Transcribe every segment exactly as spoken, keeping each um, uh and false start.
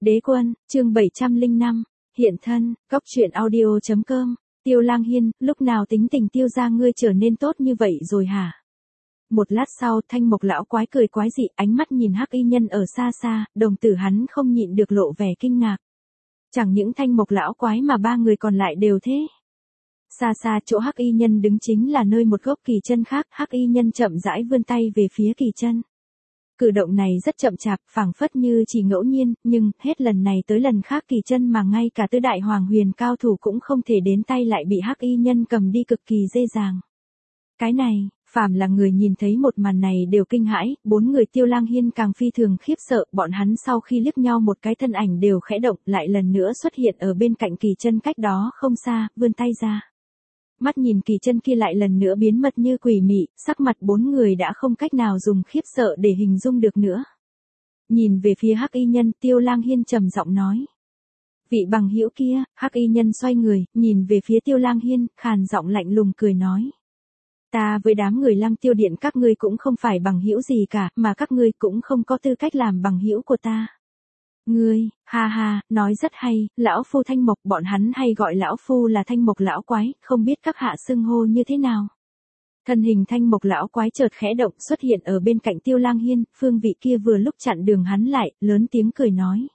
Đế quân, chương bảy trăm lẻ năm, hiện thân, cóc truyện audio chấm com, Tiêu Lang Hiên, lúc nào tính tình Tiêu gia ngươi trở nên tốt như vậy rồi hả? Một lát sau, Thanh Mộc lão quái cười quái dị, ánh mắt nhìn Hắc Y Nhân ở xa xa, đồng tử hắn không nhịn được lộ vẻ kinh ngạc. Chẳng những Thanh Mộc lão quái mà ba người còn lại đều thế. Xa xa chỗ Hắc Y Nhân đứng chính là nơi một gốc kỳ chân khác, Hắc Y Nhân chậm rãi vươn tay về phía kỳ chân. Cử động này rất chậm chạp, phảng phất như chỉ ngẫu nhiên, nhưng hết lần này tới lần khác kỳ chân mà ngay cả tứ đại hoàng huyền cao thủ cũng không thể đến tay lại bị Hắc Y Nhân cầm đi cực kỳ dễ dàng. Cái này, phàm là người nhìn thấy một màn này đều kinh hãi, bốn người Tiêu Lang Hiên càng phi thường khiếp sợ, bọn hắn sau khi liếc nhau một cái thân ảnh đều khẽ động, lại lần nữa xuất hiện ở bên cạnh kỳ chân cách đó không xa, vươn tay ra. Mắt nhìn kỳ chân kia lại lần nữa biến mất như quỷ mị, sắc mặt bốn người đã không cách nào dùng khiếp sợ để hình dung được nữa. Nhìn về phía Hắc Y Nhân, Tiêu Lang Hiên trầm giọng nói. Vị bằng hữu kia, Hắc Y Nhân xoay người, nhìn về phía Tiêu Lang Hiên, khàn giọng lạnh lùng cười nói. Ta với đám người Lăng Tiêu Điện các ngươi cũng không phải bằng hữu gì cả, mà các ngươi cũng không có tư cách làm bằng hữu của ta. Ngươi, ha ha, nói rất hay, lão phu Thanh Mộc, bọn hắn hay gọi lão phu là Thanh Mộc lão quái, không biết các hạ xưng hô như thế nào. Thân hình Thanh Mộc lão quái chợt khẽ động xuất hiện ở bên cạnh Tiêu Lang Hiên, phương vị kia vừa lúc chặn đường hắn lại, lớn tiếng cười nói.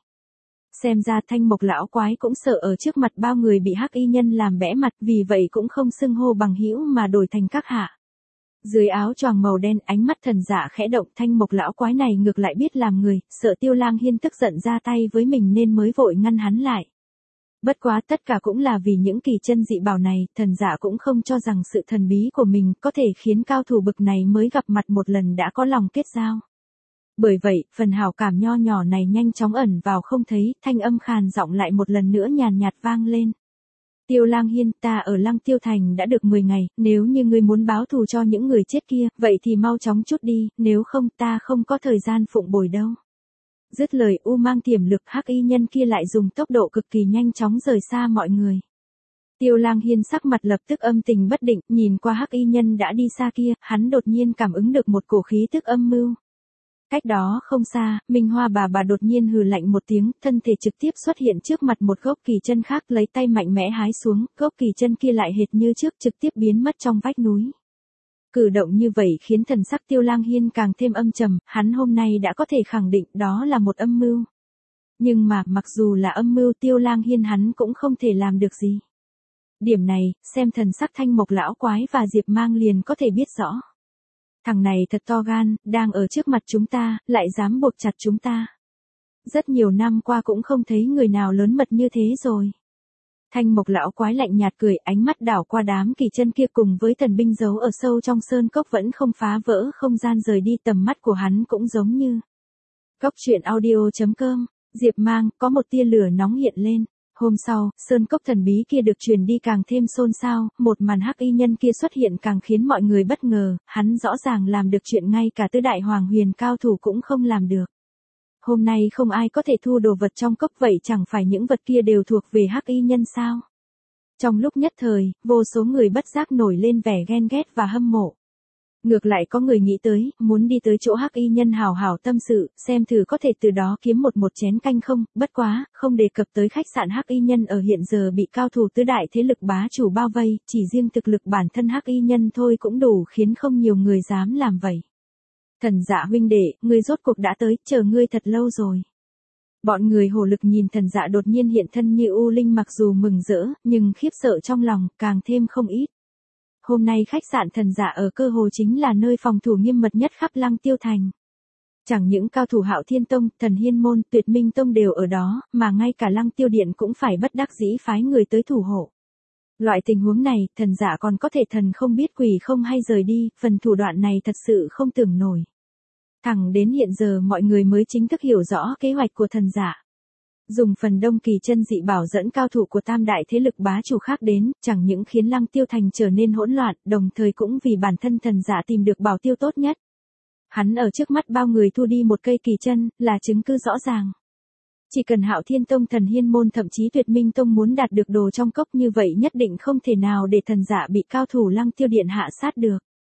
Xem ra Thanh Mộc lão quái cũng sợ ở trước mặt bao người bị Hắc Y Nhân làm bẽ mặt, vì vậy cũng không xưng hô bằng hữu mà đổi thành các hạ. Dưới áo choàng màu đen, ánh mắt thần dạ khẽ động, Thanh Mộc lão quái này ngược lại biết làm người, sợ Tiêu Lang Hiên tức giận ra tay với mình nên mới vội ngăn hắn lại. Bất quá tất cả cũng là vì những kỳ chân dị bảo này, thần dạ cũng không cho rằng sự thần bí của mình có thể khiến cao thủ bực này mới gặp mặt một lần đã có lòng kết giao. Bởi vậy, phần hảo cảm nho nhỏ này nhanh chóng ẩn vào không thấy, thanh âm khàn giọng lại một lần nữa nhàn nhạt vang lên. Tiêu Lang Hiên, ta ở Lăng Tiêu Thành đã được mười ngày, nếu như ngươi muốn báo thù cho những người chết kia, vậy thì mau chóng chút đi, nếu không ta không có thời gian phụng bồi đâu. Dứt lời u mang tiềm lực, Hắc Y Nhân kia lại dùng tốc độ cực kỳ nhanh chóng rời xa mọi người. Tiêu Lang Hiên sắc mặt lập tức âm tình bất định, nhìn qua Hắc Y Nhân đã đi xa kia, hắn đột nhiên cảm ứng được một cổ khí tức âm mưu. Cách đó không xa, Minh Hoa bà bà đột nhiên hừ lạnh một tiếng, thân thể trực tiếp xuất hiện trước mặt một gốc kỳ chân khác, lấy tay mạnh mẽ hái xuống, gốc kỳ chân kia lại hệt như trước trực tiếp biến mất trong vách núi. Cử động như vậy khiến thần sắc Tiêu Lang Hiên càng thêm âm trầm, hắn hôm nay đã có thể khẳng định đó là một âm mưu. Nhưng mà, mặc dù là âm mưu, Tiêu Lang Hiên hắn cũng không thể làm được gì. Điểm này, xem thần sắc Thanh Mộc lão quái và Diệp Mang liền có thể biết rõ. Thằng này thật to gan, đang ở trước mặt chúng ta, lại dám buộc chặt chúng ta. Rất nhiều năm qua cũng không thấy người nào lớn mật như thế rồi. Thanh Mộc lão quái lạnh nhạt cười, ánh mắt đảo qua đám kỳ chân kia cùng với thần binh giấu ở sâu trong sơn cốc vẫn không phá vỡ không gian rời đi, tầm mắt của hắn cũng giống như. Cóc truyện audio chấm com, Diệp Mang, có một tia lửa nóng hiện lên. Hôm sau, sơn cốc thần bí kia được truyền đi càng thêm xôn xao, một màn Hắc Y Nhân kia xuất hiện càng khiến mọi người bất ngờ, hắn rõ ràng làm được chuyện ngay cả tứ đại hoàng huyền cao thủ cũng không làm được. Hôm nay không ai có thể thu đồ vật trong cốc, vậy chẳng phải những vật kia đều thuộc về Hắc Y Nhân sao? Trong lúc nhất thời, vô số người bất giác nổi lên vẻ ghen ghét và hâm mộ. Ngược lại có người nghĩ tới, muốn đi tới chỗ Hắc Y Nhân hào hào tâm sự, xem thử có thể từ đó kiếm một một chén canh không, bất quá, không đề cập tới khách sạn Hắc Y Nhân ở hiện giờ bị cao thủ tứ đại thế lực bá chủ bao vây, chỉ riêng thực lực bản thân Hắc Y Nhân thôi cũng đủ khiến không nhiều người dám làm vậy. Thần Dạ huynh đệ, ngươi rốt cuộc đã tới, chờ ngươi thật lâu rồi. Bọn người hổ lực nhìn thần dạ đột nhiên hiện thân như u linh, mặc dù mừng rỡ, nhưng khiếp sợ trong lòng, càng thêm không ít. Hôm nay khách sạn thần dạ ở cơ hồ chính là nơi phòng thủ nghiêm mật nhất khắp Lăng Tiêu Thành. Chẳng những cao thủ Hạo Thiên Tông, Thần Hiên Môn, Tuyệt Minh Tông đều ở đó, mà ngay cả Lăng Tiêu Điện cũng phải bất đắc dĩ phái người tới thủ hộ. Loại tình huống này, thần dạ còn có thể thần không biết quỷ không hay rời đi, phần thủ đoạn này thật sự không tưởng nổi. Thẳng đến hiện giờ mọi người mới chính thức hiểu rõ kế hoạch của thần dạ. Dùng phần đông kỳ chân dị bảo dẫn cao thủ của tam đại thế lực bá chủ khác đến, chẳng những khiến Lăng Tiêu Thành trở nên hỗn loạn, đồng thời cũng vì bản thân thần dạ tìm được bảo tiêu tốt nhất. Hắn ở trước mắt bao người thu đi một cây kỳ chân, là chứng cứ rõ ràng. Chỉ cần Hạo Thiên Tông, Thần Hiên Môn thậm chí Tuyệt Minh Tông muốn đạt được đồ trong cốc như vậy nhất định không thể nào để thần dạ bị cao thủ Lăng Tiêu Điện hạ sát được.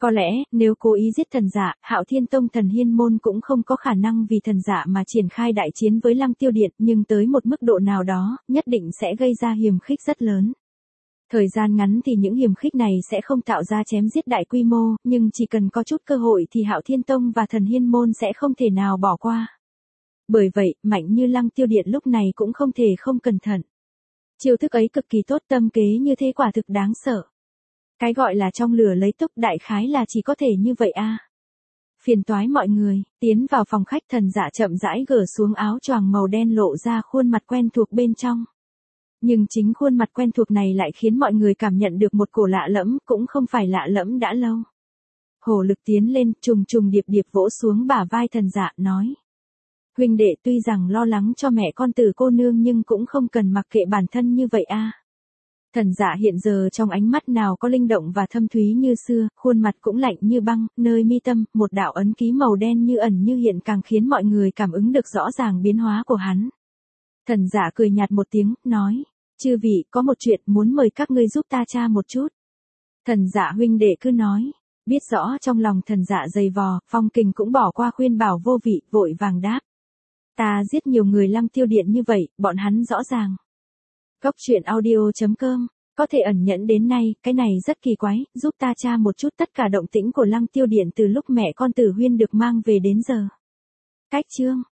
Có lẽ, nếu cố ý giết thần dạ, Hạo Thiên Tông Thần Hiên Môn cũng không có khả năng vì thần dạ mà triển khai đại chiến với Lăng Tiêu Điện, nhưng tới một mức độ nào đó, nhất định sẽ gây ra hiềm khích rất lớn. Thời gian ngắn thì những hiềm khích này sẽ không tạo ra chém giết đại quy mô, nhưng chỉ cần có chút cơ hội thì Hạo Thiên Tông và Thần Hiên Môn sẽ không thể nào bỏ qua. Bởi vậy, mạnh như Lăng Tiêu Điện lúc này cũng không thể không cẩn thận. Chiêu thức ấy cực kỳ tốt, tâm kế như thế quả thực đáng sợ. Cái gọi là trong lửa lấy túc đại khái là chỉ có thể như vậy a. À. Phiền toái mọi người, tiến vào phòng khách, thần dạ chậm rãi gỡ xuống áo choàng màu đen lộ ra khuôn mặt quen thuộc bên trong. Nhưng chính khuôn mặt quen thuộc này lại khiến mọi người cảm nhận được một cổ lạ lẫm, cũng không phải lạ lẫm đã lâu. Hổ Lực tiến lên, trùng trùng điệp điệp vỗ xuống bả vai thần dạ, nói. Huynh đệ tuy rằng lo lắng cho mẹ con Tử cô nương nhưng cũng không cần mặc kệ bản thân như vậy a. À. Thần dạ hiện giờ trong ánh mắt nào có linh động và thâm thúy như xưa, khuôn mặt cũng lạnh như băng, nơi mi tâm, một đạo ấn ký màu đen như ẩn như hiện càng khiến mọi người cảm ứng được rõ ràng biến hóa của hắn. Thần dạ cười nhạt một tiếng, nói, chư vị, có một chuyện muốn mời các ngươi giúp ta tra một chút. Thần dạ huynh đệ cứ nói, biết rõ trong lòng thần dạ dày vò, Phong Kình cũng bỏ qua khuyên bảo vô vị, vội vàng đáp. Ta giết nhiều người Lăng Tiêu Điện như vậy, bọn hắn rõ ràng. Góc truyện audio chấm com, có thể ẩn nhẫn đến nay, cái này rất kỳ quái, giúp ta tra một chút tất cả động tĩnh của Lăng Tiêu Điện từ lúc mẹ con Tử Huyên được mang về đến giờ. Cách chương